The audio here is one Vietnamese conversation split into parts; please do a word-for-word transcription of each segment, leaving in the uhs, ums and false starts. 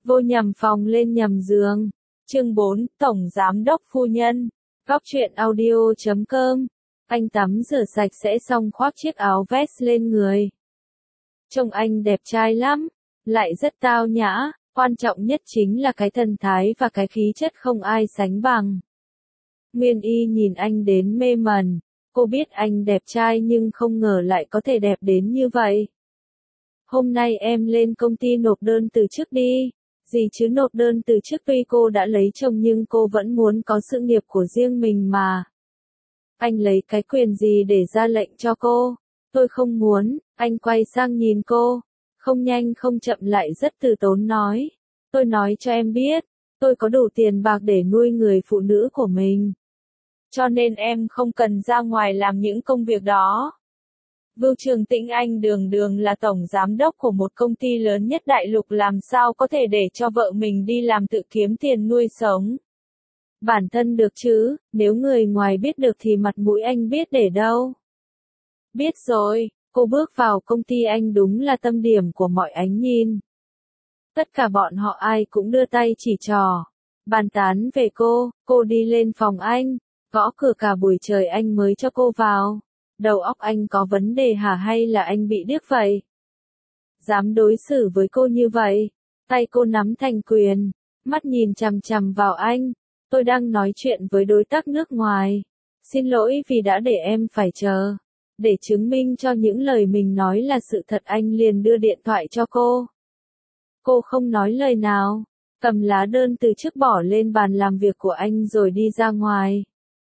Vô nhầm phòng lên nhầm giường. Chương bốn, Tổng Giám đốc Phu Nhân. Góc truyện audio chấm com. Anh tắm rửa sạch sẽ xong khoác chiếc áo vest lên người. Trông anh đẹp trai lắm, lại rất tao nhã, quan trọng nhất chính là cái thần thái và cái khí chất không ai sánh bằng. Nguyên Y nhìn anh đến mê mẩn, cô biết anh đẹp trai nhưng không ngờ lại có thể đẹp đến như vậy. Hôm nay em lên công ty nộp đơn từ chức đi. Gì chứ nộp đơn từ chức, tuy cô đã lấy chồng nhưng cô vẫn muốn có sự nghiệp của riêng mình mà. Anh lấy cái quyền gì để ra lệnh cho cô? Tôi không muốn. Anh quay sang nhìn cô, không nhanh không chậm lại rất từ tốn nói. Tôi nói cho em biết, tôi có đủ tiền bạc để nuôi người phụ nữ của mình. Cho nên em không cần ra ngoài làm những công việc đó. Vưu Trường Tĩnh, anh đường đường là tổng giám đốc của một công ty lớn nhất đại lục, làm sao có thể để cho vợ mình đi làm tự kiếm tiền nuôi sống. Bản thân được chứ, nếu người ngoài biết được thì mặt mũi anh biết để đâu. Biết rồi, cô bước vào công ty anh đúng là tâm điểm của mọi ánh nhìn. Tất cả bọn họ ai cũng đưa tay chỉ trò, bàn tán về cô. Cô đi lên phòng anh, gõ cửa cả buổi trời anh mới cho cô vào. Đầu óc anh có vấn đề hả, hay là anh bị điếc vậy? Dám đối xử với cô như vậy? Tay cô nắm thành quyền, mắt nhìn chằm chằm vào anh. Tôi đang nói chuyện với đối tác nước ngoài. Xin lỗi vì đã để em phải chờ. Để chứng minh cho những lời mình nói là sự thật, anh liền đưa điện thoại cho cô. Cô không nói lời nào, cầm lá đơn từ chức bỏ lên bàn làm việc của anh rồi đi ra ngoài.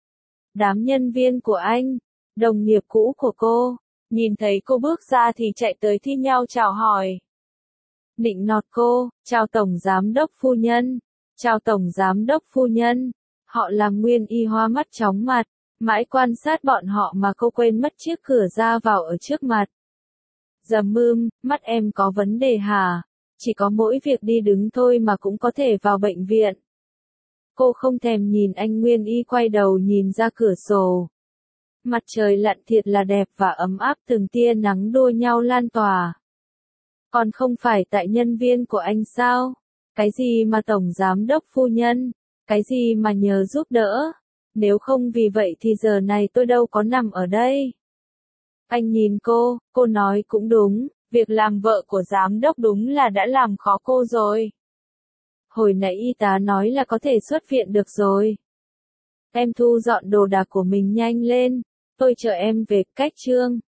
Đám nhân viên của anh, đồng nghiệp cũ của cô, nhìn thấy cô bước ra thì chạy tới thi nhau chào hỏi. Nịnh nọt cô, chào Tổng Giám đốc Phu Nhân, chào Tổng Giám đốc Phu Nhân. Họ làm Nguyên Y hoa mắt chóng mặt, mãi quan sát bọn họ mà cô quên mất chiếc cửa ra vào ở trước mặt. Dầm mưm, mắt em có vấn đề hả? Chỉ có mỗi việc đi đứng thôi mà cũng có thể vào bệnh viện. Cô không thèm nhìn anh. Nguyên Y quay đầu nhìn ra cửa sổ. Mặt trời lặn thiệt là đẹp và ấm áp, từng tia nắng đua nhau lan tỏa. Còn không phải tại nhân viên của anh sao? Cái gì mà Tổng Giám đốc Phu Nhân? Cái gì mà nhờ giúp đỡ? Nếu không vì vậy thì giờ này tôi đâu có nằm ở đây. Anh nhìn cô, cô nói cũng đúng, việc làm vợ của giám đốc đúng là đã làm khó cô rồi. Hồi nãy y tá nói là có thể xuất viện được rồi. Em thu dọn đồ đạc của mình nhanh lên, tôi chờ em về. Cách chương